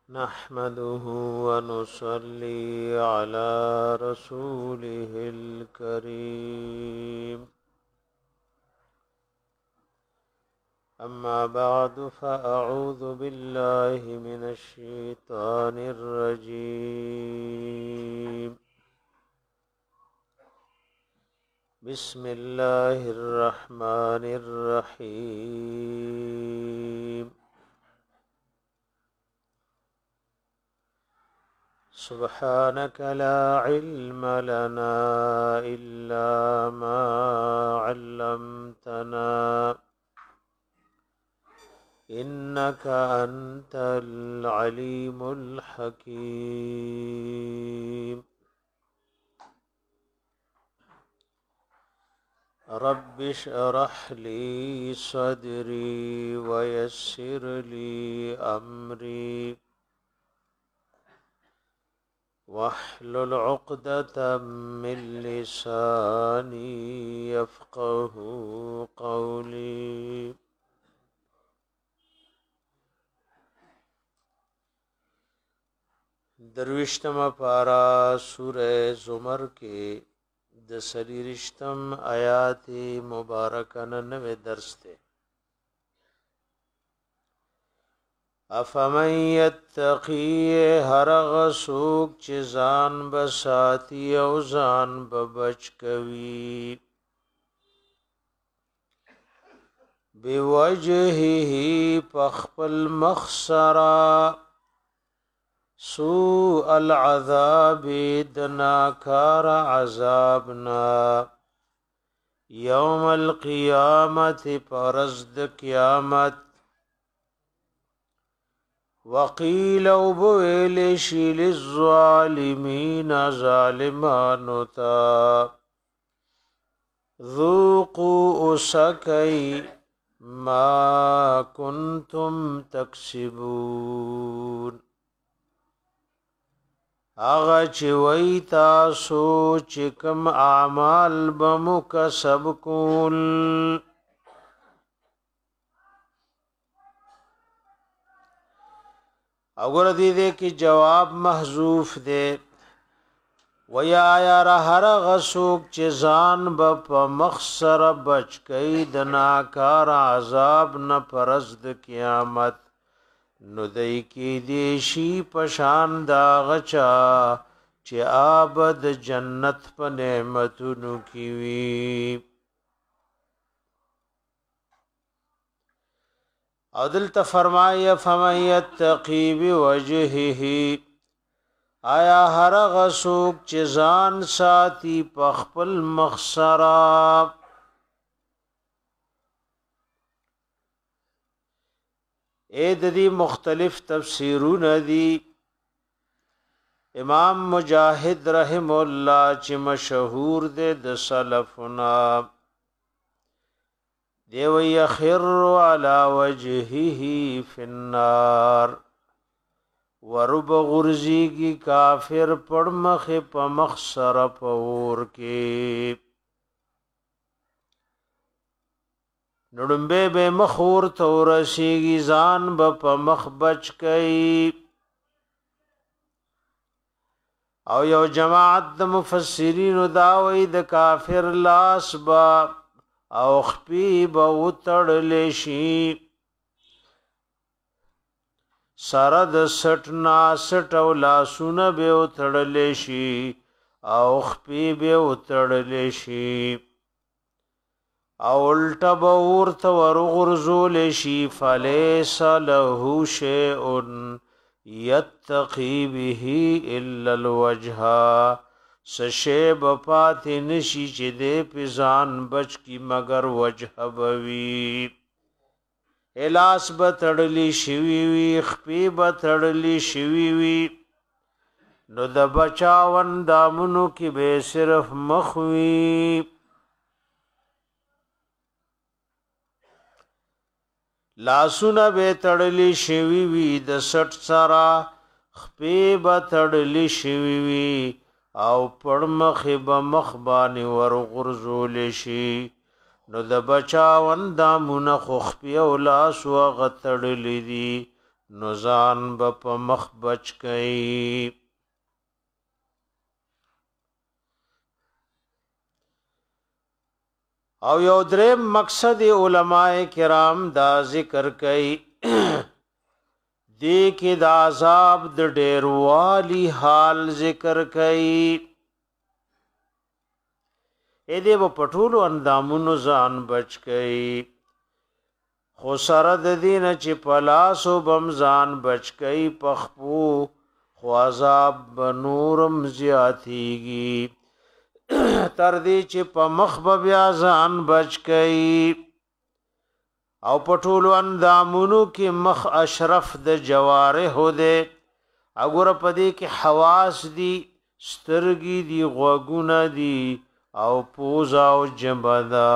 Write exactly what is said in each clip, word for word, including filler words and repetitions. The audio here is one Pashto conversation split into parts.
نحمده ونصلي على رسوله الكريم أما بعد فأعوذ بالله من الشيطان الرجيم بسم الله الرحمن الرحيم سبحانك لا علم لنا إلا ما علمتنا إنك أنت العليم الحكيم رب اشرح لي صدري ويسر لي أمري واحلل عقدة من لساني يفقه قولي درویشتم پارا سورہ زمر کے دسریرشتم آیات مبارکن نوے درس تے افمن یتقی هر غسوک چزان بساتی او زان ببچ کوی بوجهه پخپل مخسرا سوء العذاب دناکار عذابنا یوم القیامت پرزد قیامت وقیل وبویل شیل الظالمین ظالمانو تا ذوقوا اسکی ما کنتم تکسبون آغا چی وی تاسو چکم اعمال بمکسب کول اگر دی دے کی جواب محذوف دے ویا یا ہر غسوک چزان بپ مخسر بچ کئی دناکار عذاب نہ پرزد قیامت نو دای کی دیشی پشان دا غچا چې آبد جنت په نعمتونو کی وی عدل ته فرمای فمن یتقی بوجهه آیا هر غسوک چې ځان ساتي په خپل مخسرا اے د دې مختلف تفسیرونه دي امام مجاهد رحم الله چې مشهور دي د سلفنا دی وی خر علی وجهه فی النار ورب غرزیږي کافر پړ مخ په مخسر پور کې نړمبه به مخور تورشیږي ځان به په مخ بچ کئ او یو جماعت د مفسرین داوی د کافر لاس با او خپی به وتړل شي سره د سټ نا سټ او لاسونه به وتړل شي او خپی به وتړل شي او الټا بورت ورغرزول شي فلیس له شیء یتقی به الا الوجه سشیب پات نشی چې دې پزان بچ کی مگر وجه بوي الاس بتړلی شوی وی خپی بتړلی شوی وی نو د بچاون دامنو کی به صرف مخوی لاسونه به تړلی شوی وی د سټ سرا خپې به تړلی شوی وی او پړمخ به مخ باندې ور غرزول شي نو د بچاون دامونه خو خپې او لاس وغتړلی دي نو ځان به په مخ بچ کئ. او یو دریم مقصد علماء کرام دا ذکر کئ دی کې د عذاب د ډیروالی حال ذکر کئ. اې دې په پټولو اندامونو ځان بچ کئ. خو سره د دین چې پلاسو بم ځان بچ کئ پخپو خو عذاب بنورم زیاتیږي تر دې چې په مخ به بیا ځان بچ کئ. او پټولو اندامونو کې مخ اشرف د جوارح ده. اګوره پدې کې حواس دي، سترګې دي، غوږونه دي او پوزه او جبه ده.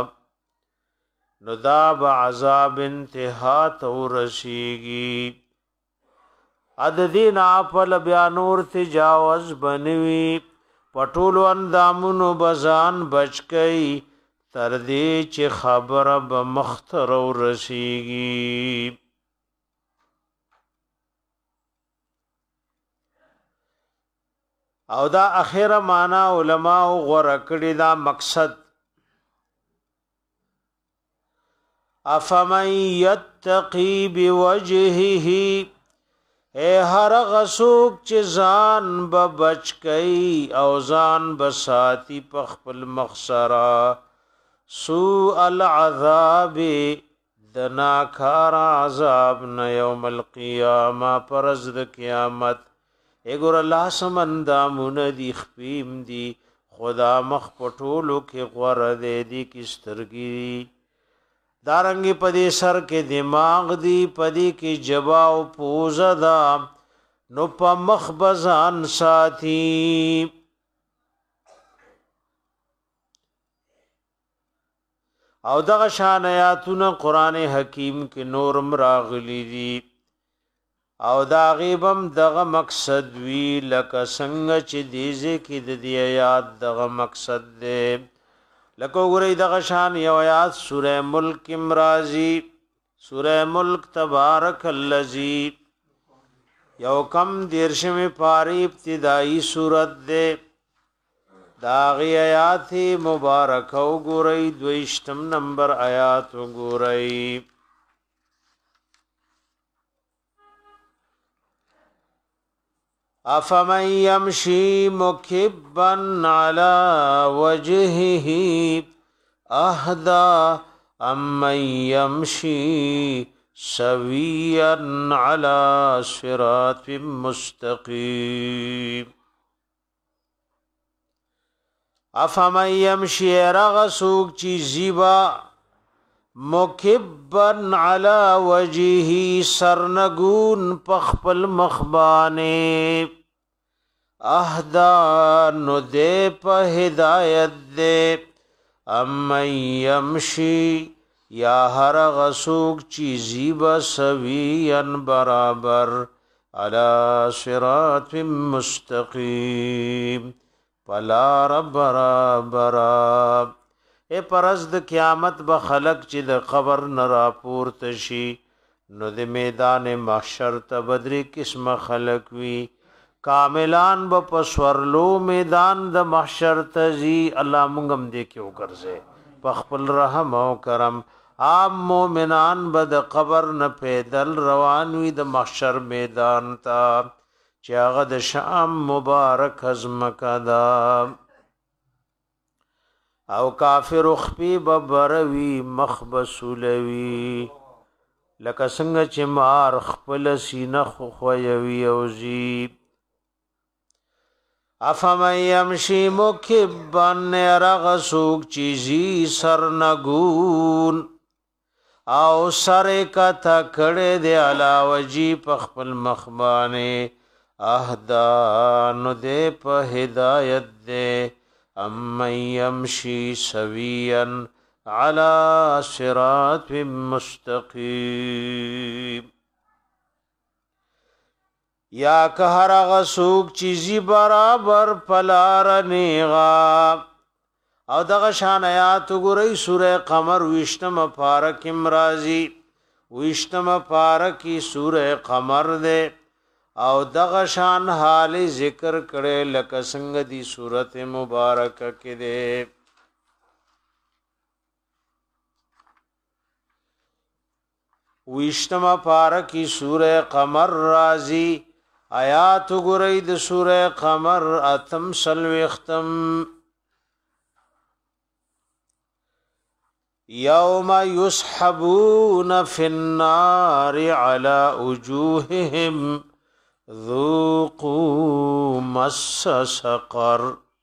نو دا به عذاب انتها ته ورسیږي. اد دین اپل بیا نور تجاوز بنوي. پټولو اندامونو بزان بچ کئ تر دې چې خبره به مختر ورسیږي. او دا اخیره معنا علماء غوړه کړی دا مقصد افمن یتقی بوجهه اے هر غسوک چې ځان به بچ کئ او ځان به ساتي په خپل مخسرا سوء العذاب د ناکار عذاب نه یوم القیامه پرز د قیامت. اګور الله سمندامونه دی خپیم دی خدا مخ پټولو کې غوړه دی دی کی سترګي دارنګي پدې سر کې دماغ دی پدې کې جبا او پوزه دا نو په مخ بزان ساتي. او دغه شان آیاتونه قران حکیم کې نورم راغلي دي او دا غیبم دغه مقصد وی لکه څنګه چې دیزه کې د دې آیات دغه مقصد دی. لکه وګورئ دغه شان یو آیات سوره ملک امرازی سوره ملک تبارک الذی یو کم دیرشمه پاری ابتدائی سورت دے داغی آیات مبارک وګورئ دویشتم نمبر آیات وګورئ. افمن یمشی مکبا علی وجهه اهدی امن یمشی سویا علی صراط مستقیم. افمن یمشی رغسوک چی زیبا مکبن علی وجهی سرنگون پخپل مخبانے اہدا نو دے پا ہدایت دے امن یمشی یا ہر غسوک چیزی بسوین برابر علی صراط مستقیم پلار برابر. اے پرز د قیامت به خلق چې د قبر نه راپورته شي نو د میدان محشر ته بدري قسمه خلق وي. کاملان به په سورلو میدان د محشر ته ځي. الله مونږ هم دې کې وګرځي په خپل رحم او کرم. عام مومنان به د قبر نه پیدل روان وي د محشر میدان ته چې هغه د شام مبارک ازمکه ده. او کافر خپی ببروی مخبسولوی لکه څنګه چې مار خپل سینه خوخویوي او زیب. افمن یمشی مکبن رغسوک چیزی سرنگون او سر کا تکڑے دے علاوجی پخپل مخبانے اہدا نو دے پا ہدایت دے امن یمشی سویا علی صراط مستقیم. یا که هر غسوک چیزی برابر پلار نیغا. او دغه شان آیات وګورئ سوره قمر وشتم پارک امرازی وشتم پارکی سورہ قمر دے او دغه شان حال ذکر کړي لکه څنګه دی سورۃ مبارکه کې دے وشتم پارکی سورہ قمر رازی آیات ګورئ د سورہ قمر اتم سلوختم یوم یسحبون فی النار علی وجوههم ذوقوا مس سقر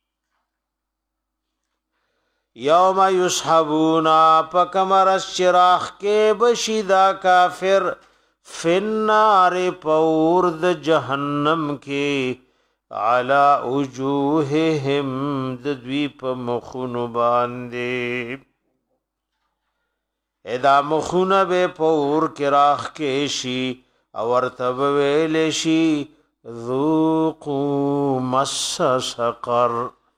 یوم یسحبون پکمر الشراخ کے بشیدہ کافر فی النار پورد جہنم کے علی وجوہہم ددوی پا مخون باندے ادا مخون بے پور کراخ کیشی اورتب ویلشی ذوقوا مس سقر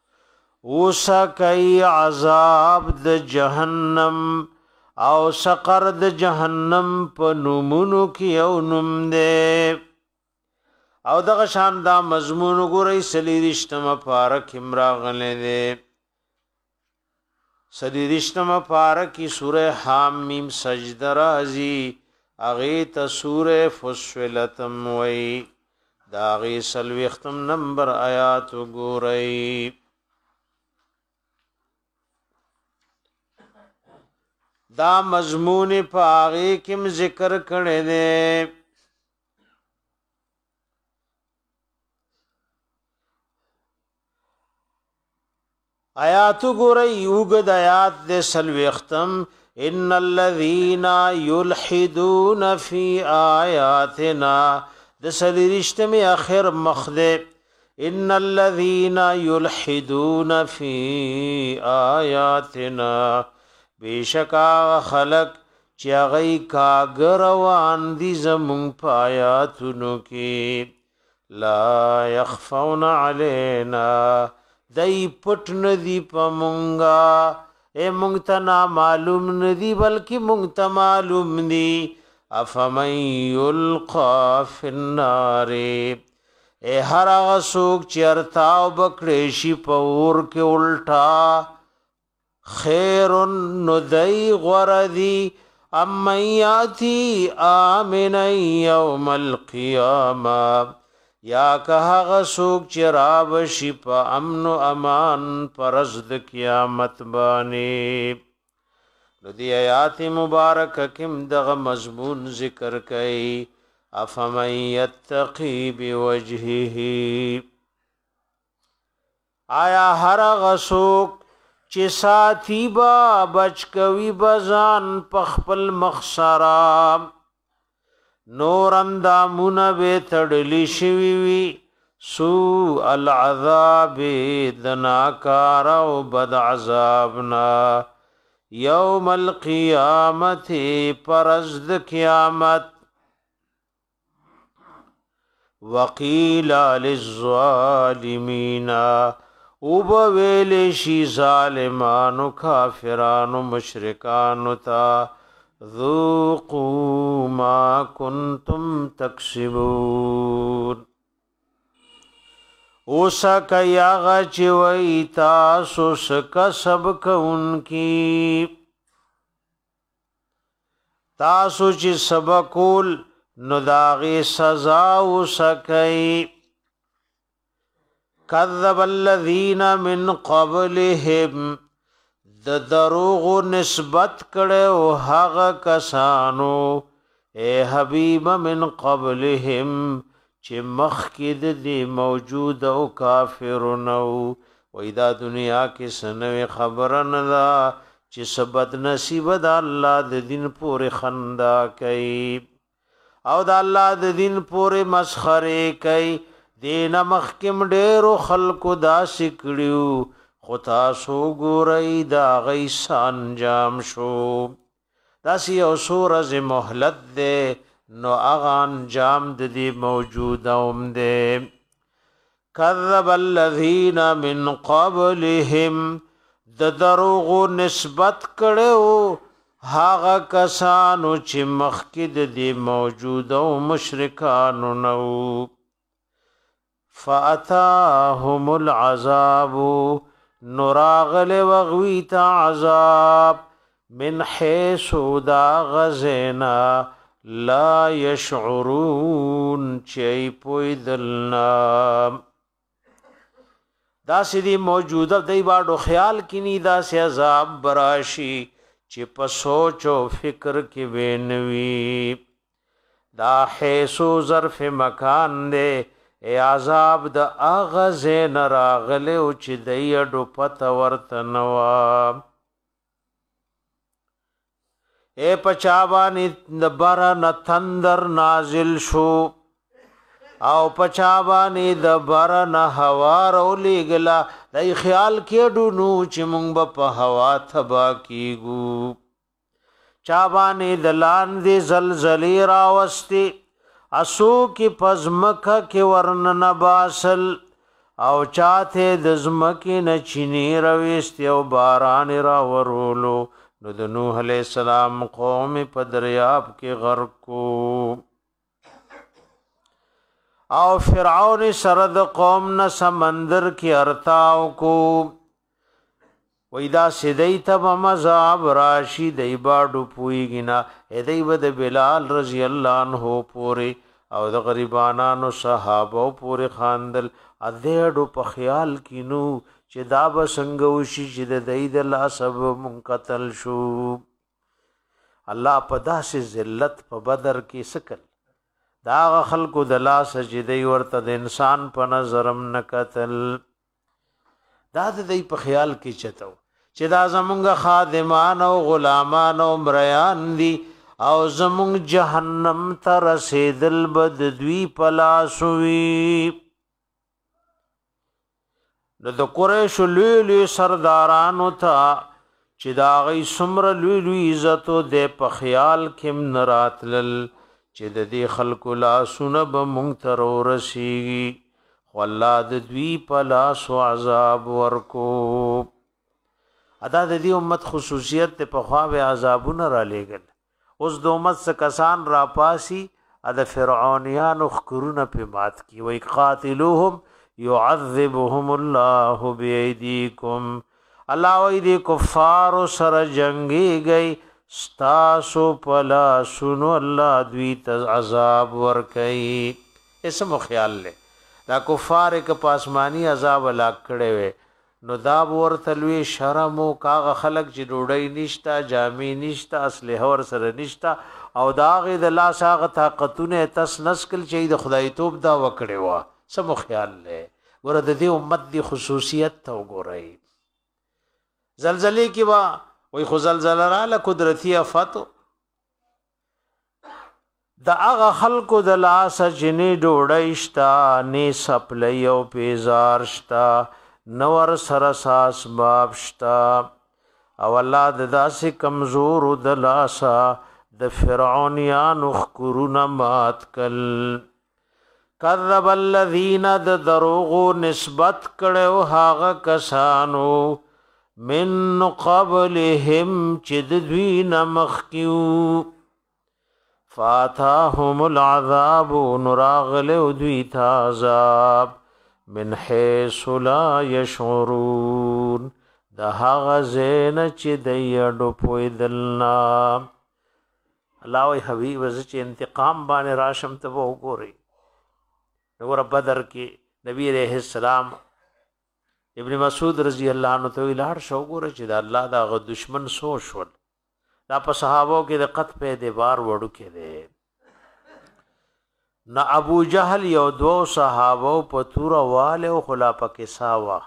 وسکی عذاب د جہنم او سقر د جہنم په نومونو کی او نوم دے او دغه شان دا مضمون ګورئ سلیریشتم پارک امراغله دے سلیریشتم پارکی سورہ حام میم سجدہ رازی اغیت سورہ فصلتم وی دا اغی سلویختم نمبر آیات ګورئ دا مضمون پاغی کم ذکر کرنے دے آیاتو گورئی یوگد آیات دے سلویختم ان الذین یلحدون فی آیاتنا دے سلیرشت میں آخر مخدے ان الذین یلحدون فی آیاتنا بیشکا خلق چیغی کاگروان دی زمون پایاتونو کی لا یخفون علینا دی پٹ ندی پا منگا اے منگتنا معلوم ندی بلکہ منگتا معلوم دی افمن یلقا فی النار اے ہر آغسوک چیرتاو بکڑیشی پور کے الٹا خیر ندی غردی امن یاتی آمن یوم القیامہ یا کہا غسوک چراب شپ امن و امان پرزد قیامت بانی لدی آیات مبارک کم دغ مضمون ذکر کئی افمن یتقی بوجہی آیا ہر غسوک چی ساتھی با بچکوی بزان پخپل مخسرام نور اندامون بے تڑلی شویوی سو العذاب دناکارا و بد عذابنا یوم القیامت پرزد قیامت وقیل للظالمین اوب ویلشی ظالمانو کافرانو مشرکانو تا ذوقوا ما کنتم تکسبون اوسا کیاغا چوئی تاسو سکسب کونکی تاسو چی سبکول نداغی سزا اوسا کئی کذب الذین من قبلهم د دروغ نسبت کړه او هغه کسانو اے حبیب من قبلهم چې مخکې د موجود او کافرونو وېدا دنیا کې سنوي خبره نه دا چې سبد نصیب د الله د دین پورې خندا کوي او د الله د دین پورې مسخره کوي دین مخکم ډېرو خلکو داسې کړیو خو تاسو ګورئ دا غیسا انجام شو داسې یو څو ورځې مهلت دی نو هغه انجام د دې موجوده هم دی کذب الذین من قبلهم د دروغو نسبت کړو هاغه کسانو چې مخکې د دې موجوده او مشرکانو نو فاتاهم العذاب نراغل وغویت عذاب من حيث دا غزنا لا يشعرون چي پوی دلنا دا سدي موجوده دی باډو خیال کینی دا سي عذاب براشي چې په سوچ او فکر کې وینوي دا حيثو ظرف مکان دی ای عذاب د اغاز نراغله او چې دیډو پت ورته نوا اے پچاوانی دبر نتندر نازل شو او پچاوانی دبر نه هوا رولی گلا دای خیال کېډو نو چې مونږ په هوا تبا کیګو چاوانی دلان دی زلزلی راوستی اسو کی پزمکه کی ورن نباسل او چاته د زمکی نه چینی رويست او باران را ورولو نو د نوح علیہ السلام قوم په دریاب کې غرق کو او فرعون سره د قوم نه سمندر کې ارتاو کو وېدا سیدای ته مزاب راشي دای باډو پویګنا اې ود بلال رضی الله عنه پوره او د غریبانو صحابه پوره خاندل اذهډو په خیال کینو چې دا به څنګه وشي چې د دې د الله سبب منقتل شو الله په داسې ذلت په بدر کې سکل دا خلکو د لا سجدي ورته د انسان په نظرم نکتل دا د دې په خیال کې چتو چې دا زمونږ خادمان او غلامان او مریان دي او زمونږ جهنم ته رسیدل بد دوی پلاسوي نو د قریش لوی لوی سردارانو ته چې دا غي سمر لوی لوی عزت د په خیال کې نراتل چې د دې خلکو لا سنب مونږ تر ورسیږي خو الله د دوی په لاس او عذاب ورکو ادا د دې امت خصوصیت په خوا به عذابونه را لېګل اوس د امت څخه کسان را پاسي د فرعونیان خکرونه په مات کی وای قاتلوهم يعذبهم الله بأيديكم الله وای دې کفار سره جنگي گئی ستاسو پلا سنو الله دوی ته عذاب ور کوي اسم خیال له دا کفار یک پاسمانی عذاب لا کړي وي نو دا ورته لوی شرم او کاغه خلق چې ډوډۍ نشتا جامې نشتا اصله ور سره نشتا او دا غي د الله ساغه طاقتونه تس نسکل چې د خدای توپ دا وکړي وا سم خیال له ورته دې امت دی خصوصیت ته وګورئ زلزلې کې وا وای خو زلزلہ را له قدرتی افات دا هغه خلکو د لاس جنې ډوډۍ شتا نه سپلې او پیزار شتا نور سره ساس باب شتا او الله د داسې کمزور د لاسا د فرعونیان خکرون مات کل کذب الذین د دروغ نسبت کړو هاغه کسانو من قبلهم چد دوی نمخکیو فاتاهم العذاب نراغل دوی عذاب من حيث لا يشعرون دا هغه زین چې دیړو پوی دلنا الله وی حبیب ز چې انتقام باندې راشم ته وګوري نو بدر کې نبی عليه السلام ابن مسعود رضی الله عنه ته لاړ شو ګوره چې دا الله دا غ دشمن سو شول دا په صحابو کې د قط په اعتبار وړو کې دي نه ابو جهل یو دو صحابو په تور والے او خلافه کې ساوا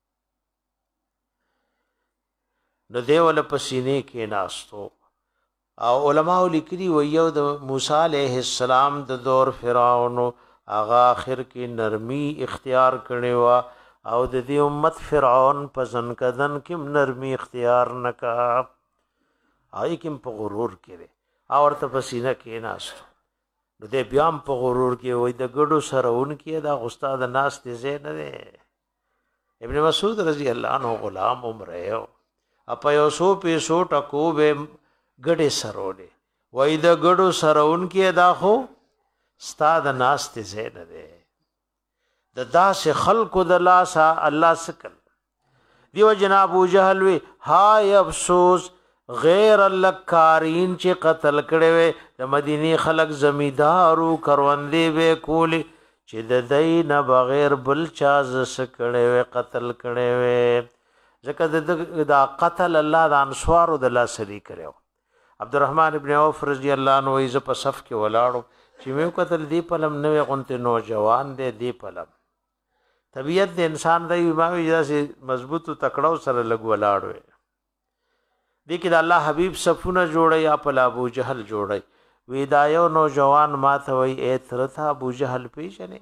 نو دیول په سینې کې ناستو او علماء لیکلي و یو د موسی عليه السلام د دور فرعون اغا اخر کې نرمي اختیار کړي وا او د دې امت فرعون په ځنکدن کې نرمي اختیار نکا آی کوم په غرور کې او ورته په سینې کې ناستو نو دې بیا په غرور کې وای د ګډو سرهون کې دا استاد ناس دې زین نه ابن مسعود رضی الله عنه غلام عمره اپ یو سو پیسو ټکو به ګډې سرولې وای د ګډو سرون کې دا خو استاد ناست زین ده د داسې خلقو د لاسه الله سکل دیو جناب ابو جهل وی هاي افسوس غیر الکارین چې قتل کړي وي د مدینی خلق زمیدارو کروندې وې کولی چې د دین بغیر بل چا ز سکړي وي قتل کړي وي ځکه دا قتل الله د انصارو د لاسري کړو عبدالرحمن ابن عوف رضی الله عنه یې په صف کې ولاړو چې مې قتل دی پلم نوې غونته نوجوان دی دی پلم طبیعت د انسان د امام اجازه مضبوط تکړو سره لګ ولاړو دی کې د الله حبیب صفونه جوړي یا په ابو جهل جوړي ویدایو نوجوان ماته وی اتر تھا ابو جهل پیژنې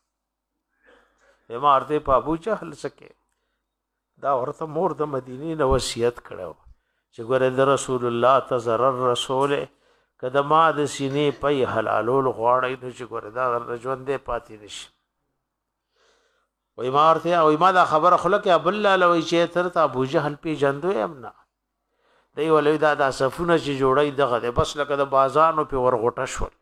امارته په ابو جهل سکے دا ورته مور د مدینې نو وصیت کړو چې ګوره د رسول الله تزرر رسول کده ما د سینې په حلالول غواړي نو چې ګوره دا ژوندې پاتې نشي وای مارته او ما دا خبره خلک ابل لوي چې تر ته ابو جهل پیژندو امنا دی ولې دا د صفونه چې جوړای دغه بس لکه د بازانو په ورغټه شول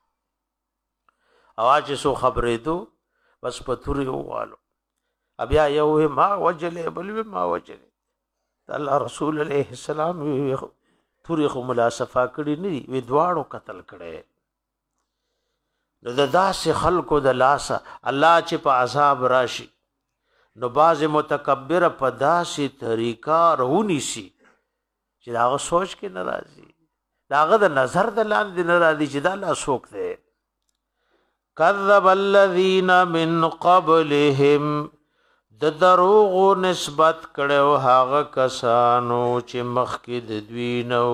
اواز سو خبرې دو بس پتوري ووالو بیا یو ما وجلې بل ما وجلې الله رسول عليه السلام پوری خو ملاسفه کړی نه وی دواړو قتل کړي نو د داسې خلکو د لاسه الله چې په عذاب راشي نو باز متکبر په داسې طریقه رهونی سي چې داغه سوچ کې ناراضي داغه د نظر د لاندې ناراضي چې دا لا سوک دی کذب الذين من قبلهم د دروغ نسبت کړو هغه کسانو چې مخکې د دوی نو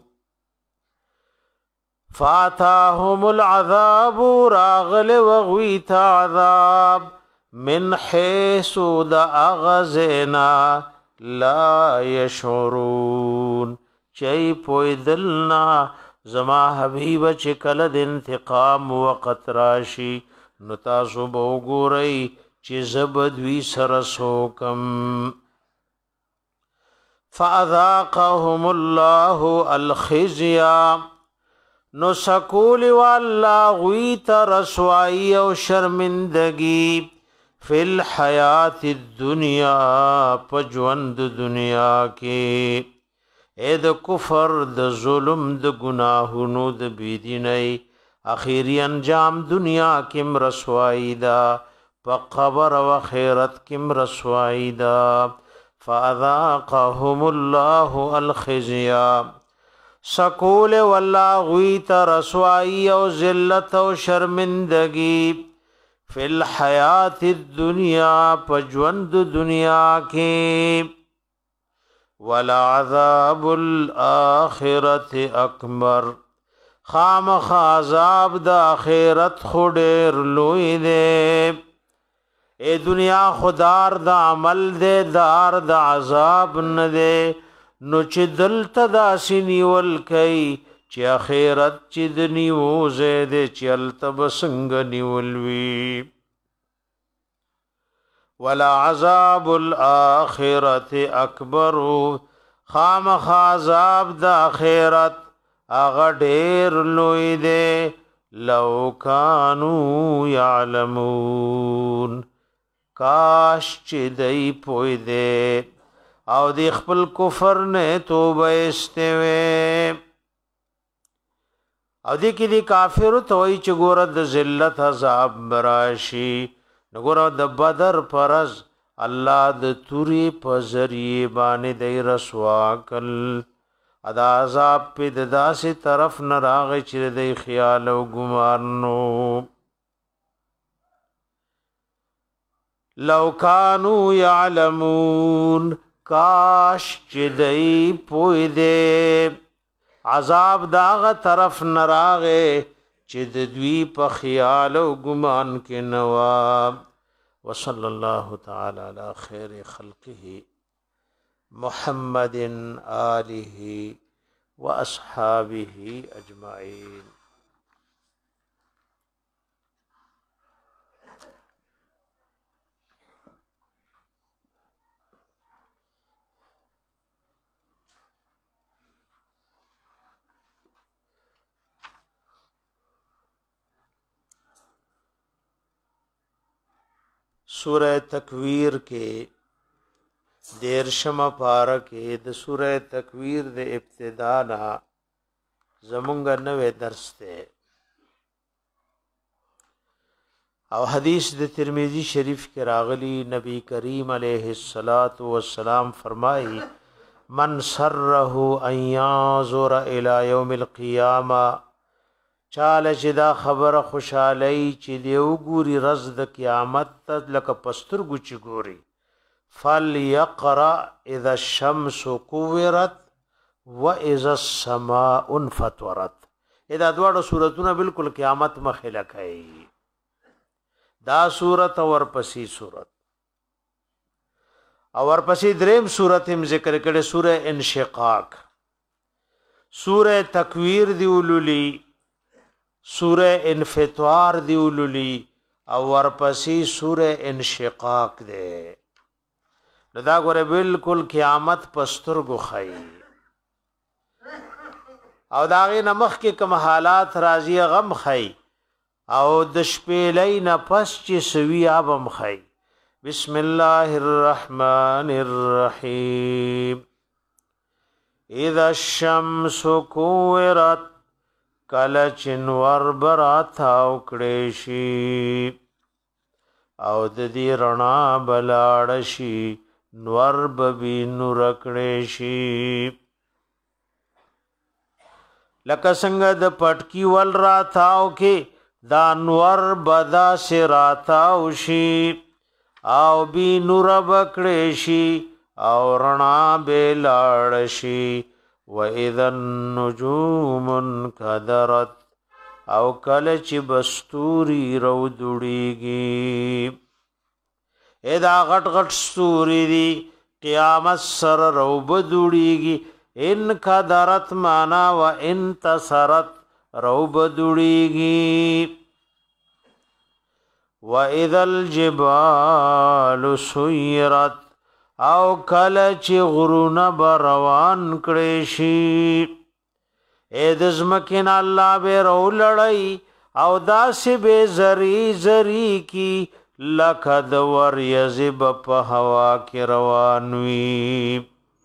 فاتاهم العذاب راغل وغویت عذاب من حيث د اغزنا لا يشعرون چي پویدلنا زما حبیب چې کله د انتقام وقت راشي نو تاسو به وګورئ چې زبدوی سره سوکم فاذاقهم الله الخزي نو سکول والله غویت رسوائی او شرمندگی فی الحیات الدنیا پجوند دنیا کې اې د کفر د ظلم د گناهونو د بيدینۍ اخیری انجام دنیا کې رسوائی دا په قبر او آخرت کې رسوائی دا فاذاقهم الله الخزي سکول والله غویت رسوائی او ذلت او شرمندگی فی الحیات الدنیا پجوند دنیا کی ولعذاب الاخرت اکبر خامخ عذاب د اخرت خډیر لوی دے اے دنیا خدار د عمل دے دار د عذاب نه دے نو چې دلته داسې نیول کوي چې اخرت چې د نیوزه دې چې هلته به څنګه نیول وي ولا عذاب الاخرت اکبر خامخ عذاب د اخرت هغه ډېر لوی دی لو کانوا یعلمون کاش چې دی پوی دی او دی خپل کفر نه توبه استوي او دی کې دی کافر توي چې ګور د ذلت عذاب براشي نګور د بدر فرض الله د توري په ذریعہ باندې دی رسوا کل ادا عذاب په داسې طرف نه راغی چې دی خیال او ګمان نو لو کانوا یعلمون کاش چې دی پوی دی عذاب داغه طرف نراغه چې د دوی په خیال او ګمان کې نواب وصلی الله تعالی علی خیر خلقه محمد آله واصحابه اجمعین سورہ تکویر کې دیرشم پارہ کې د سورہ تکویر د ابتدا نه زمونږ نوې درس ته او حدیث د ترمذی شریف کې راغلی نبی کریم علیه الصلاۃ والسلام فرمایي من سره ان ينظر الى يوم القيامه چاله چې دا خبره خوشالۍ چې دی وګوري رز د قیامت ته لکه پستر ګچ ګوري فليقرأ اذا الشمس كورت واذا السماء انفطرت دا دواړه سورتونه بالکل قیامت مخه لکای دا سورت اور پسی سورت اور پسی دریم سورت هم ذکر کړي سوره انشقاق سوره تکویر دی وللی سوره انفطار دی وللی او ور پسی سوره انشقاق دی دا غره بالکل قیامت پستر گو خای او داغه نمخ کې کوم حالات راضی غم خای او د شپېلې نه پس چې سوي ابم خای بسم الله الرحمن الرحیم اذا الشمس كورت کله چنور برات او کړې شي او د دې رڼا بلاړ شي نور ببي نور کړې شي لکه څنګه د پټکی ول راتاو کې دا نور بدا سراتاو شي او بی نور بکړې شي او رڼا به لاړ شي واذا النجوم انكدرت او کله چې بستوري رو دوړيږي ادا غټ غټ ستوري دي قیامت سر رو بدوړيږي ان کدرت معنا و انتصرت رو بدوړيږي واذا الجبال سيرت او کله چې غرونه بروان کړي شي اې د زمکن الله به رو لړۍ او داسې به زری زری کی لکد ور یذب په هوا کې روان وي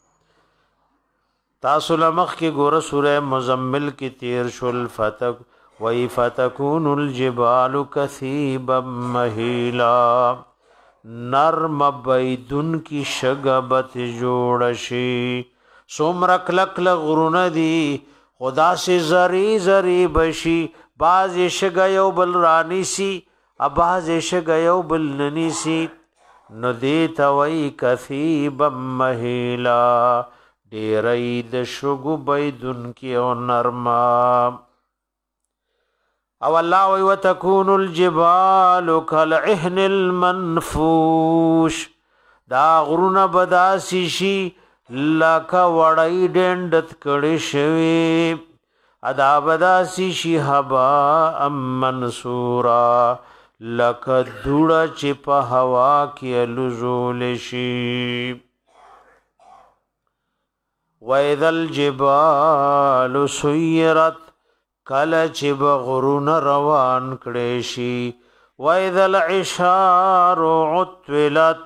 تاسو لمخ کې ګوره سوره مزمل کې تیر شل فتق وی فتكون الجبال كثيبا مهيلا نرم بيدن کی شغبت جوړ شي سومر کلک لغرون دي خدا سے زری زری بشي باز شګيو بل راني سي اباز شګيو بل نني سي ندي توي كثيبا مهيلا ډېرې د شګو بيدن کی او نرما او الله وی وتكون الجبال كالعهن المنفوش دا غرونه بداسي شي لکه وړی ډندت کړي شوی ادا بداسي شي هوا منصورا لکه دوړه چې په هوا کې لزول شي واذا الجبال سيرت کله چې بغرون روان کړي شي واذا العشار عطلت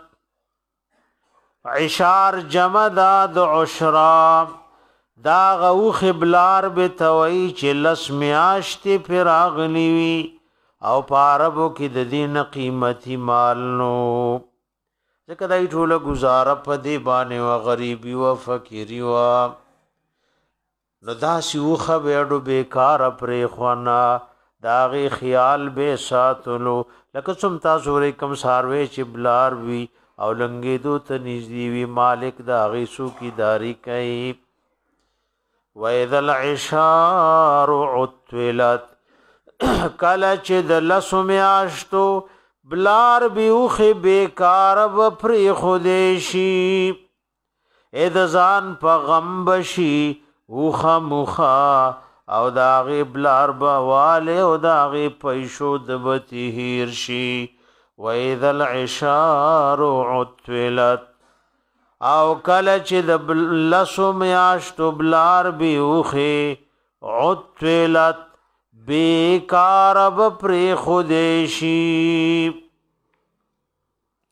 عشار جمع د عشرا دا غو خبلار به توي چې لسمیاشت فراغلی وی او پاربو کې د دین قیمتي مال نو ځکه دای ټوله گزاره په دی باندې او غریبي او فقيري او نو دا سیوخه بیڑو بیکار پری خوانا داغی خیال بے ساتلو لکه څوم تاسو ورې کم ساروي چې بلار وی او لنګې دو ته نږدې وی مالک داغی سو کی داری کوي واذا العشار عطلت کله چې د لسو میاشتو بلار بیوخه بیکار و پری خودشی اې د ځان په غم بشي اوخا مخا او داغی بلار باواله او داغی پیشو دبتی هیرشی وَإِذَا الْعِشَارُ عُطْوِلَتْ او کله چې د لسو میاشتو بلار بیوخه عطلت بیکار ب پر خودشی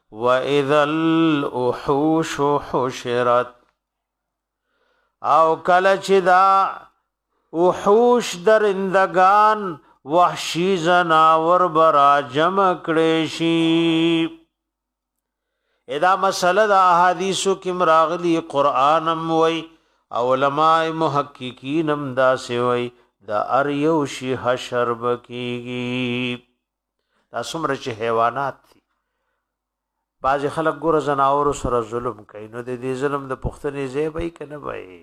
وَإِذَا الْأُحُوشُ حُشِرَتْ او کله چې دا وحوش درندگان وحشی زناور برا جمع کړي شي. ادا مسله د احادیثو کې مراغلی قرانم وای او علماء محققین هم دا سی وای دا ار یو شی حشر بکیږي. دا څومره چې حیوانات دي بعض خلک ګور زناور سره ظلم کوي نو د دې ظلم د پښتنې ځای به کنه وای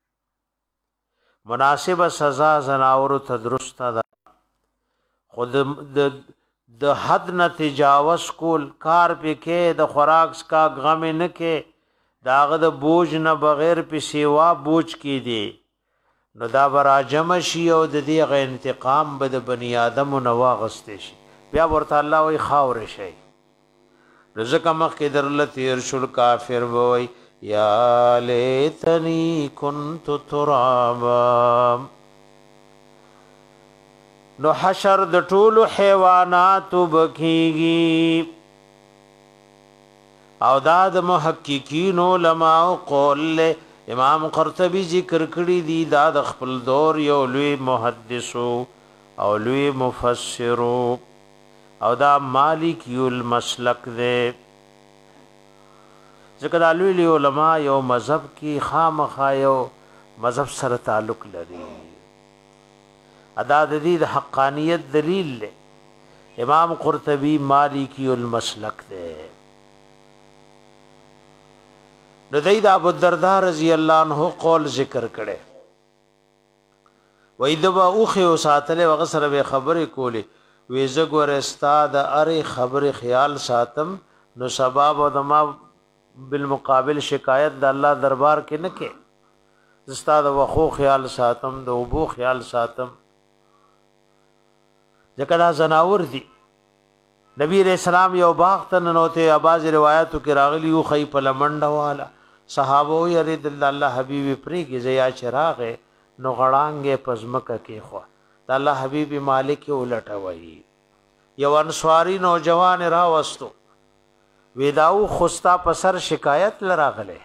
مناسب سزا زناور ته درسته ده خود د د حد نه تجاوز کول کار پکې د خوراک کا غم نه کې داغه د بوج نه بغیر په سیوا بوج کې دی نو دا برا جمع شي او د دې غ انتقام به د بنی آدم نو واغسته شي بیا ورته الله وي خاور شي رزق مخ کې درل تیر شل کافر وای یا لیتنی کنت ترابا. نو حشر د ټولو حیوانات بکیږي او دا د محققین علماء قول امام قرطبی ذکر کړی دی دا د خپل دور یو لوی محدثو او لوی مفسرو او دا مالکی المسلک دے ذکر علوی لی علماء یو مذہب کی خامخا یو مذہب سره تعلق لري ادا د دې حقانیت دلیل لے امام قرطبی مالکی المسلک دے نو دید ابو الدرداء رضی اللہ عنہ قول ذکر کړي وای دبا اوخه او ساتله وغسر به خبرې کولی وی زګور استاد اره خبر خیال ساتم نو سبب او دما بالمقابل شکایت د الله دربار کې نه کې استاد وخو خیال ساتم د وبو خیال ساتم ځکه دا زناور دي نبی رسول الله یو باغ ته نوته اباظ روایتو کې راغلی او خی په لمنډه والا صحابه یرید الله حبیب پرې کې زیا چراغ نو غړانګه پزمکه کې خو د الله حبیب مالک ولټوي یو انصاری نوجوان را وستو ویداو خوستا پسر شکایت لراغله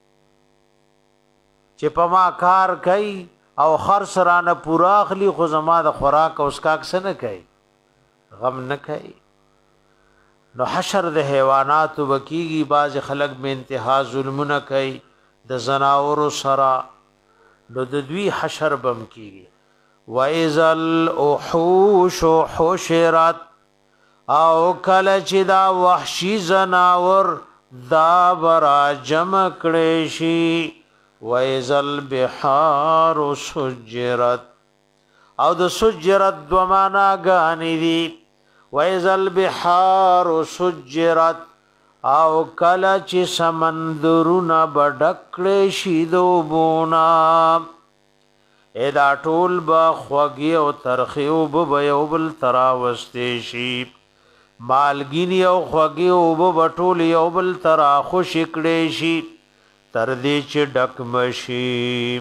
چې پما کار کوي او خرص رانه پورا اخلي خو زما د خوراک او اسکا کسنه کوي غم نه کوي. نو حشر د حیوانات وکیږي باز خلق به انتها ظلمونه کوي د زناور سرا نو د دوی حشر بم کیږي. وَإِذَا الْأُحُوشُ حُشِرَتْ او کله چې دا وحشي زناور دا برا جمع کړي شي. وَإِذَا الْبِحَارُ سُجِّرَتْ او د سجرت دو معنا غانې دي. وَإِذَا الْبِحَارُ سُجِّرَتْ او کله چې سمندرونه بډکړي شي دوبونا ادا ټول با خوږی او ترخی او به یو بل تراوستې شي مالګینی او خوږی او به ټول یو بل ترا خوش کړي شي تر دې چې ډک مشي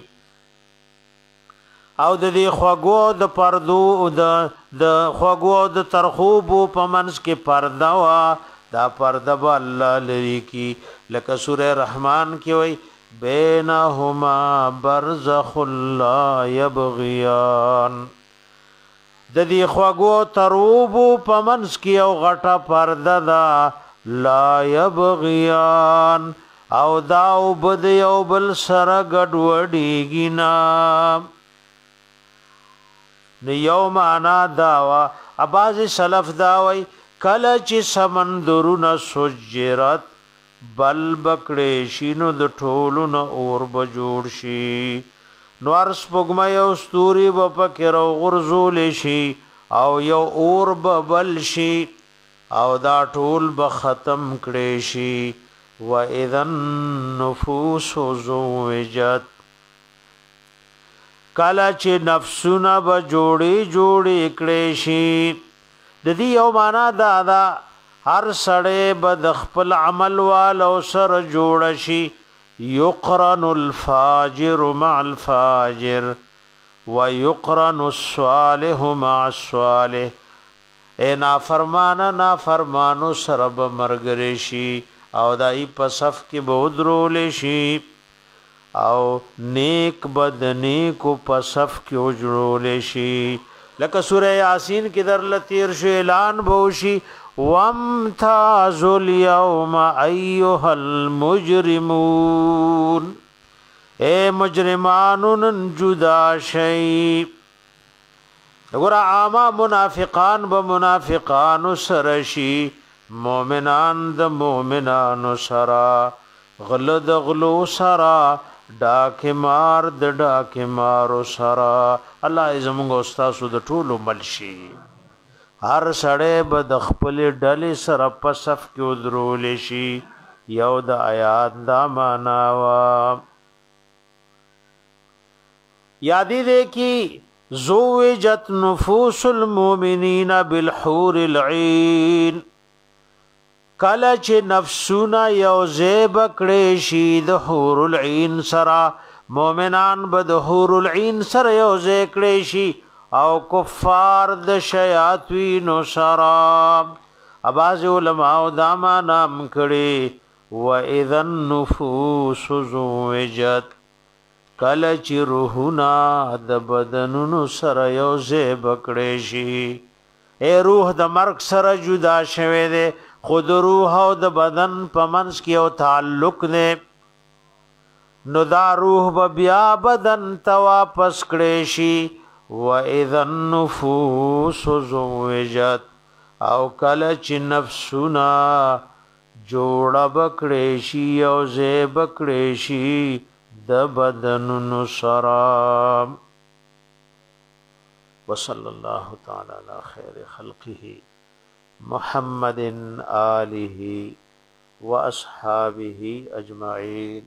او د دې خوږو د پردو د د خوږو د ترخوب په منځ کې پردا وا دا پردا الله لري کی لکه سوره رحمان کې وای بینهما برزخ لا یبغیان د دې خواغو تروب پمنس کی او غټه پرده دا لا یبغیان او دا وبد یو بل سره ګډوډیږي نا نو یو معنا داوا اباظ سلف داوي کله چې سمندرونه سجرت بل بکړې شینو د ټولو نه اور به جوړ شي نو ارس پګما یو ستوري به پکې رو غرزول شي او یو اور به بل شي او دا ټول به ختم کړي شي. وَإِذَا النُّفُوسُ زُوِّجَتْ کله چې نفسونه به جوړي جوړي کړي شي د دې یو معنا دا دا هر سړی به د خپل عمل والو سره جوړ شي. یقرن الفاجر مع الفاجر ويقرن الصالح مع الصالح اے نافرمانا نافرمانو سره به مرګري شي او دای په صف کې به ودرول شي او نیک بد نیکو په صف کې وجړول شي لکه سوره یاسین کې در لتیر شو اعلان بوشي وامتازوا اليوم ايها المجرمون اے مجرمانن جدا شي وګوره عامه منافقان به منافقان سرشي مؤمنان د مؤمنانو سرا غل د غلو سرا ډاکه مار د ډاکه مارو سرا الله زموږ استاد د ټولو ملشي هر سړی به د خپل ډلې سره په صف کې ودرول شي یو د آیات دا معنا وا یادې دې کی زوجت نفوس المؤمنین بالحور العین کله چې نفسونه یو زیب کړي شي د حور العین سره مؤمنان به د حور العین سره یو زیب کړي شي او کفار د شیاطین سره اباظ علماء دا نام کړي و اذا النفوس زوجت کله چې روحنا د بدنونو سره یو زیب کړي شي اے روح د مرګ سره جدا شوه دے خود روح او د بدن په منځ کې یو تعلق نه نو دا روح به بیا بدن ته واپس کړي شي و اذا النفوس زوجت او کله چې نفسنا جوړه بکړي شي او زیب کړي شي د بدن سرام وصلی الله تعالی علی خیر خلقه محمد آله واصحابه اجمعین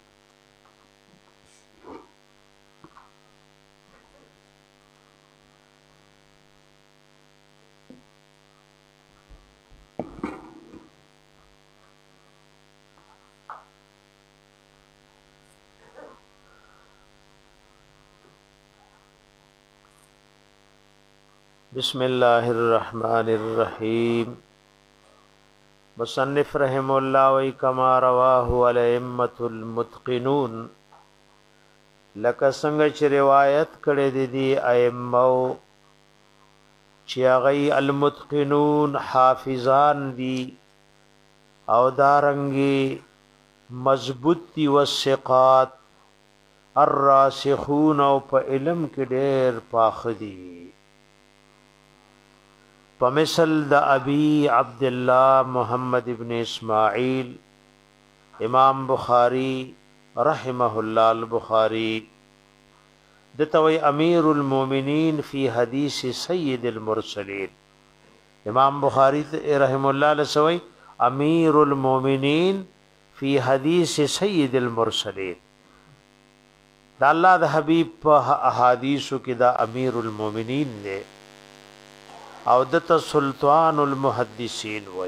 بسم الله الرحمن الرحیم مصنف رحم الله و کما رواه الائمه المتقنون لکه څنګه چې روایت کړي دي دي ائمه چې هغه المتقنون حافظان دي او دارنګي مضبوط دي وثقات الراسخون او په علم کې ډېر پاخدي پمثل د ابي عبد الله محمد ابن اسماعیل امام بخاری رحمه الله البخاری دتوي امیر المؤمنین فی حدیث سید المرسلین امام بخاری رحم الله لسوي امیر المؤمنین فی حدیث سید المرسلین دا الله د حبیب په احادیثو کې دا امیر المؤمنین نه او دته سلطان المحدثین وای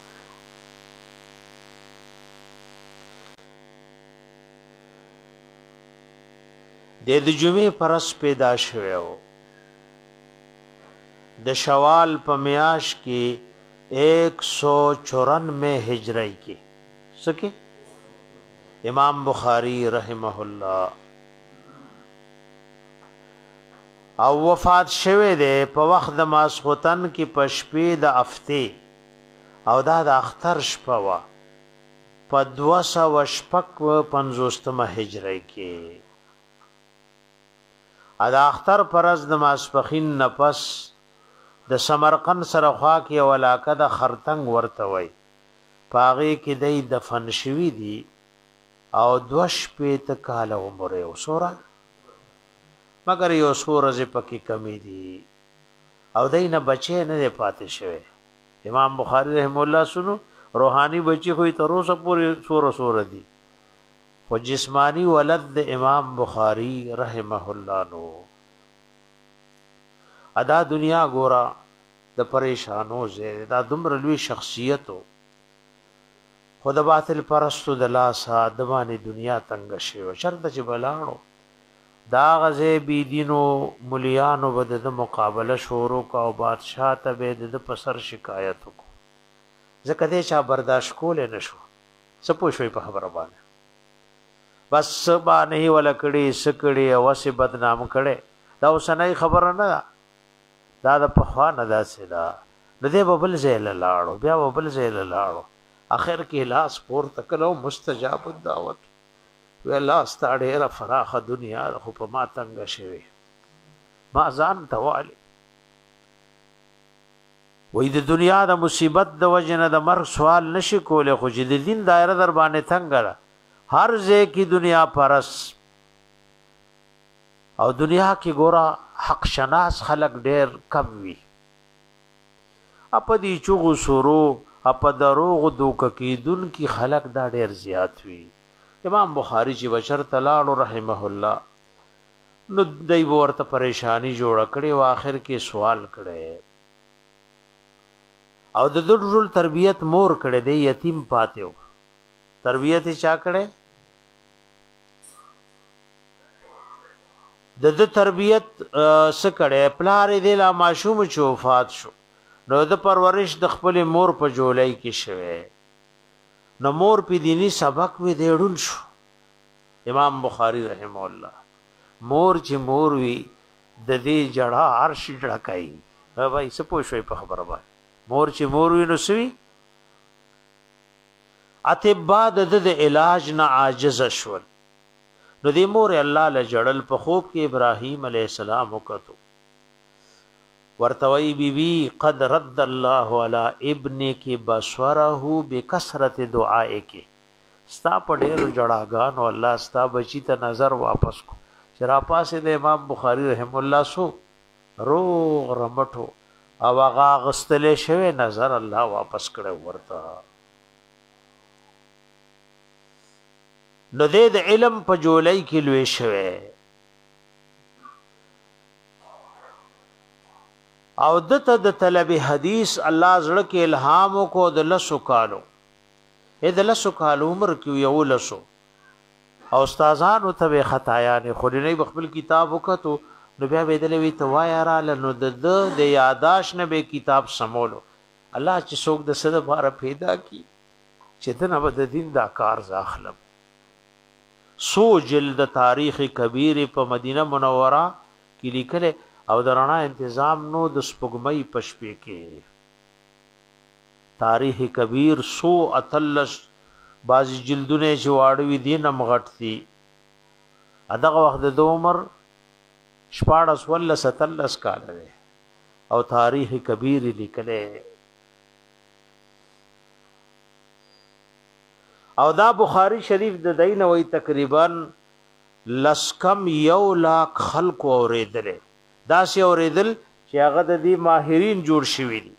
د د جمعې پرس پیدا شوو د شوال په میاش کې ایک سو چورانوے ہجری کې سکه امام بخاری رحمه الله او وفات شوه ده په وخت د ماسختن کې پشپې د افته او دا د اختر شپه وا په دو سوه شپږ پنځوستمه هجری کې ادا اختر پرز د ماسپخین نفس د سمرقند سره خوا کې ولاکه د خرتنګ ورته وای پاغه کې د دفن شوی دی او دوش په تکاله عمر او سورہ مگر یو سورز پکې کمی دي او دینه بچي نه پاتې شوی امام بخاری رحم الله سنو روحانی بچي خو تر اوسه پورې سور سور دي خو جسمانی ولد د امام بخاری رحمه الله نو ادا دنیا ګورا د پریشانو زه دا دومره لوی شخصیتو خود باطل پرستو د لا ساده باندې دنیا تنگ شي او شرط چې بلاړو دا غزه بی دینو مليانو بد د مقابله شروع کا او بادشاہ ته به د پسر شکایت وکړه ځکه دې چا برداشت کول نه شو سپو شوي په خبره باندې بس باندې ولا کړي سکړي او سه بدنام کړي دا اوسنۍ خبره نه دا د پخوا نه داسې دا د دې ببل زیل لاړو بیا ببل زیل لاړو اخر کې لاس پور تکلو مستجاب الدعوت وی الله ستاره فراخ دنیا خو په ما تنگ شوی ما ځان توالي وې د دنیا د مصیبت د وجنه د مرګ سوال نشي کوله خو چې د دین دایره در باندې څنګه هر ځای کې دنیا پرس او دنیا کې ګورا حق شناس خلق ډېر کم وي اپ دې چوغو سورو اپ دروغ دوک کیدون کی خلق دا ډېر زیات وي امام بخاری چې بشر تلاړو رحمه الله نو دای ورته پریشانی جوړ کړي او اخر کې سوال کړي او د دړل تربیت مور کړي دی یتیم پاتیو تربیت چا کړي د د تربیت س کړي پلار دې لا معشوم چو وفات شو نو د پرورش د خپل مور په جولای کې شوه نو مور په دینی سبق وی دیړل شو امام بخاری رحم الله مور چې مور وی د دې جړه عرش ډړکای وای څه پوښوي په خبره باندې مور چې مور وی نو سوي اتبا د د علاج نه عاجز شول نو دې مور الله له جړل په خوب کې ابراهیم علی السلام وکړو ورتوی بی بی قد رد الله علی ابنک بصره بکثرت دعائک ستا په ډېر جړاګان او الله ستا بچی ته نظر واپس کو چر پاسه د امام بخاری رحم الله سو روغ رمټو او هغه غستلې شوی نظر الله واپس کړو ورته نو د علم په جولای کې لوي شوی او دته د طلب حدیث الله زړه کې الهام کو د لسو کالو اې د لسو کالو عمر کې یو لسو او استادانو ته خطایا نه خو نه بخبل کتاب وکړو نو بیا به دلوي ته وای را نو د د یاداش نه به کتاب سمولو الله چې څوک د صد بار پیدا کی چې دنه د دین دا کار ځاخلم سو جلد تاریخ کبیر په مدینه منوره کې لیکل او درنا انتظام نو د سپګمۍ پشپې کې تاریخ کبیر سو اتلس بازی جلدونه چې واړوي دین مغټتي اداغه وخت د عمر شپاړس ول ستلس کال دی او تاریخ کبیر لیکله او دا بخاری شریف د دین وی تقریبا لسکم یو لاک خلق اوریدل دا سی اوریدل چې هغه د دې ماهرین جوړ شوی دي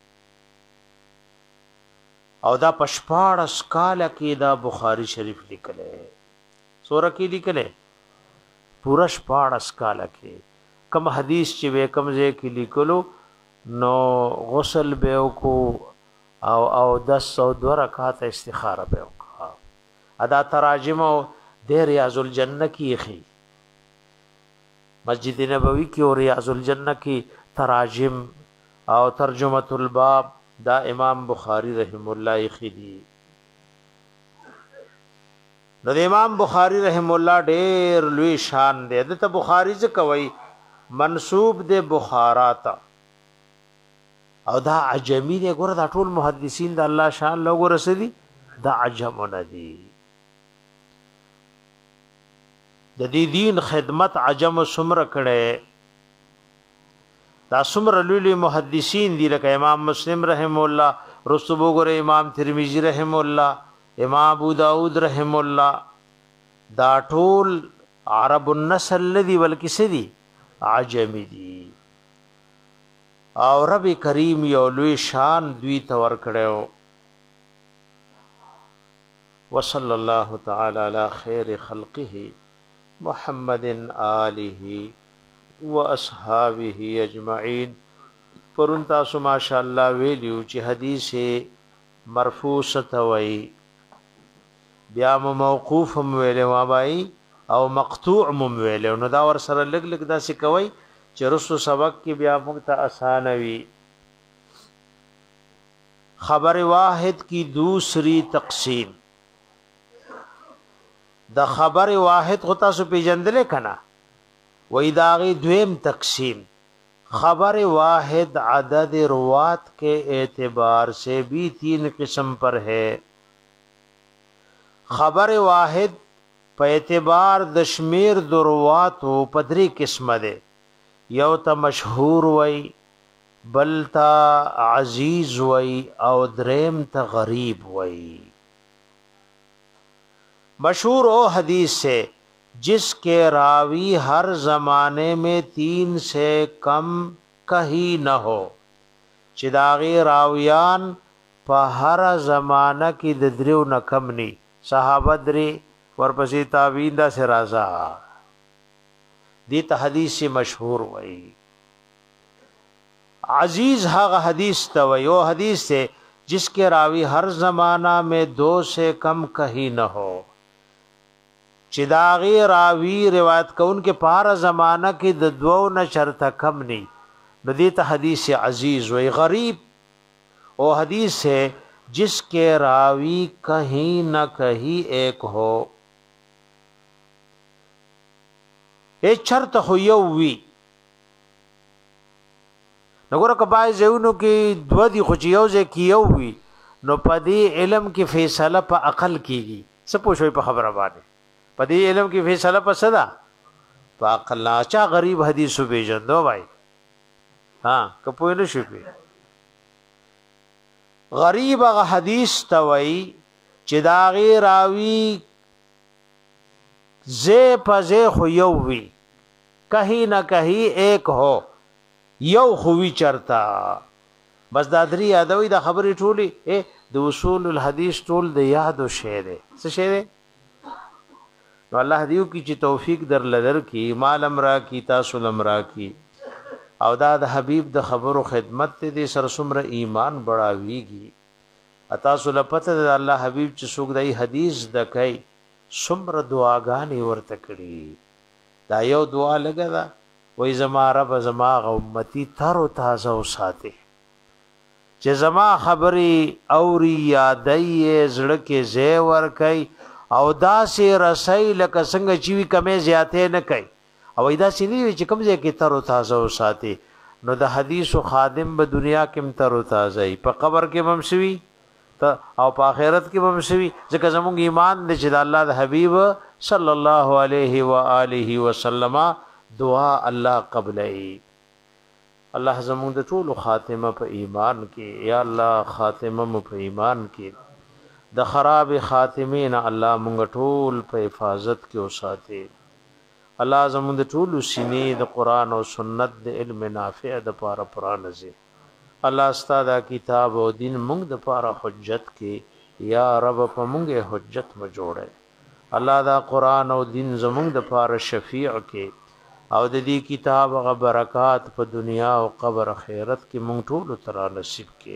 او دا پشپاړس کال کې دا بخاری شریف لیکله سورہ کې لیکله پورا شپاړس کال کې کم حدیث چې وې کم ځای کې لیکلو نو غسل به کو او او دس او دو رکعات استخاره به وکړه ادا تراجم او د ریاض الجنه کې خي مسجد نبوی کې او ریاض الجنه کې تراجم او ترجمه الباب دا امام بخاری رحم الله خدي نو امام بخاری رحم الله ډېر لوی شان دی د بخاری څخه کوي منسوب د بخارا تا او دا عجمی دی ګوره دا ټول محدثین د الله شان لوګو رسدي دا عجم ندي د دې دین خدمت عجم سمر کړي دا سمر لوی محدثین دی لکه امام مسلم رحم الله رسوب ګوره امام ترمذی رحم الله امام ابو داود رحم الله دا ټول عرب النسل الذي والکسدي عجمی دي او رب کریم یو لوی شان دوی تور کړو وصلی الله تعالی علی خیر خلقه محمد آله واصحابه اجمعین پرون تاسو ماشاءالله ویلو چې حدیث مرفوع ستوي بیا موقوف هم ویلو وای او مقطوع مم ویل نو دا ور سره لګ لګ دا سی کوي چې رسو سبق کې بیا موږ ته آسان وي خبر واحد کی دوسری تقسیم د خبر واحد غتا سو پیجندل کنا وې داغي دویم تقسیم خبر واحد عدد روات کے اعتبار سے بھی تین قسم پر ہے خبر واحد په اعتبار د شمیر د روات او پدری قسمه ده یو ته مشهور وای بل تا عزیز وای او دریم ته غریب وای مشہور او حدیث سے جس کے راوی ہر زمانے میں تین سے کم کہیں نہ ہو چداغی راویان په هر زمانہ کې د دریو نه کم ني صحابه درې ورپسې تابعین دا سے رازا دي ته حدیث مشهور وای عزیز هغه حدیث ته وای او حدیث سے جس کے راوی ہر زمانہ میں دو سے کم کہیں نہ ہو چداغی راوی روایت کون کے پارا زمانہ کی د دوو نه شرط کم نی ندی ته حدیث عزیز و غریب او حدیث ہے جس کے راوی کہیں نہ کہیں ایک ہو اے شرط خو یو وی نګور کبای زونو کې دو دی خو یو ځکه یو وی نو پدی علم کې فیصله په عقل کیږي څه پوښوي په خبره باندې پدې علم کې فیصله پسدا پاکل چا غریب حدیث به جندو بھائی ها کپوی نه شي غریب هغه حدیث توي چې دا غیر راوی زه پزه خو یو وی کہیں نہ کہیں ایک هو یو خووی چرتا بس دا درې یادوي د خبرې ټولي د اصول الحدیث ټول د یادو شه ده څه شه ده نو الله دیو کی چې توفیق در لدر کی مال امرا کی تاسو امرا کی او دا د حبیب د خبرو خدمت دې سر سمره ایمان بڑاویږي تاسو لپته د الله حبیب چې څوک دای حدیث د کوي سمره دعاګانې ورته کړي دا یو دعا لګا دا وای زما رب زما امتی تر او تازه وساته چې زما خبري اوري یادای زړه کې زی ور کوي او دا سي رسای لکه څنګه چې وی کمې زیاتې نه کوي او دا سي نه چې کوم ځای کې تر او تازه وساتي نو د حدیث خادم به دنیا کې تر او تازه په قبر کې بمشوي او په آخرت کې بمشوي ځکه زموږ ایمان دې چې د الله د حبيب صلی الله علیه و آله وسلم دعا الله قبلای الله زموږ د ټول خاتمه په ایمان کې یا الله خاتمه مو په ایمان کې د خراب خاتمین الله مونږ ټول په حفاظت کې اوساته الله زموږ د ټول سینې د قران او سنت د علم نافع د پاره پرانځي الله استاد کتاب او دین مونږ د پاره حجت کې یا رب په مونږه حجت ما جوړه الله دا قران او دین زموږ د پاره شفیع کې او د دې کتاب غ برکات په دنیا او قبر خیرت کې مونږ ټول تر نصیب کې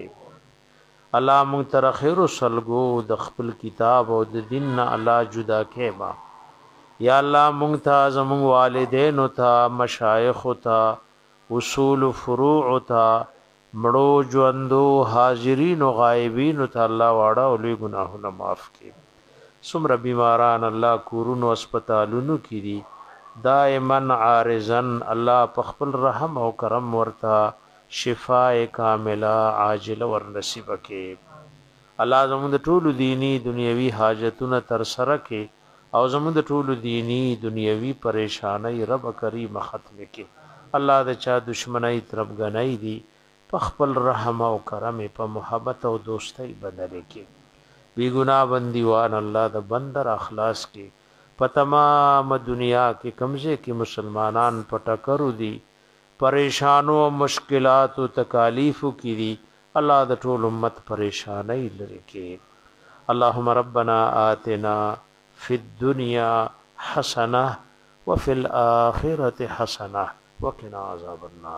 الله مونږ تر خیر سلګو د خپل کتاب او د دین نه الله جدا کېما یا الله مونږ ته زموږ والدین او ته مشایخ او ته اصول فروع او ته مړو ژوندو حاضرین او غایبین او ته الله واړه او لوی ګناهونه معاف کړي سمره بیماران الله کورونو هسپتالونو کې دي دائما عارضن الله په خپل رحم او کرم ورته شفاء کامله عاجله ور نصیب کړي الله زموږ د ټولو دینی دنیوي حاجتونه تر سره کړي او زموږ د ټولو دینی دنیوي پریشانای رب کریم ختم کړي الله د چا دشمنی طرف غنای دي په خپل رحم او کرم په محبت او دوستۍ بدل کړي بی ګناه بندیوان الله د بندر اخلاص کړي په تمام دنیا کې کمزه کې مسلمانان پټکرو دي پریشانو مشکلات او تکالیف کې دي الله د ټول امت پریشانای لري کې اللهم ربنا آتنا فی الدنيا حسنه وفي الاخره حسنه وقنا عذاب النار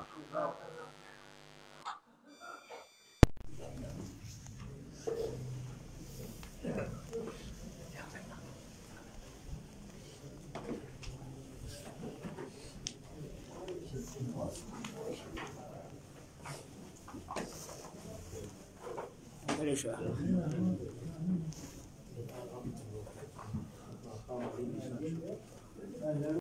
کړی شو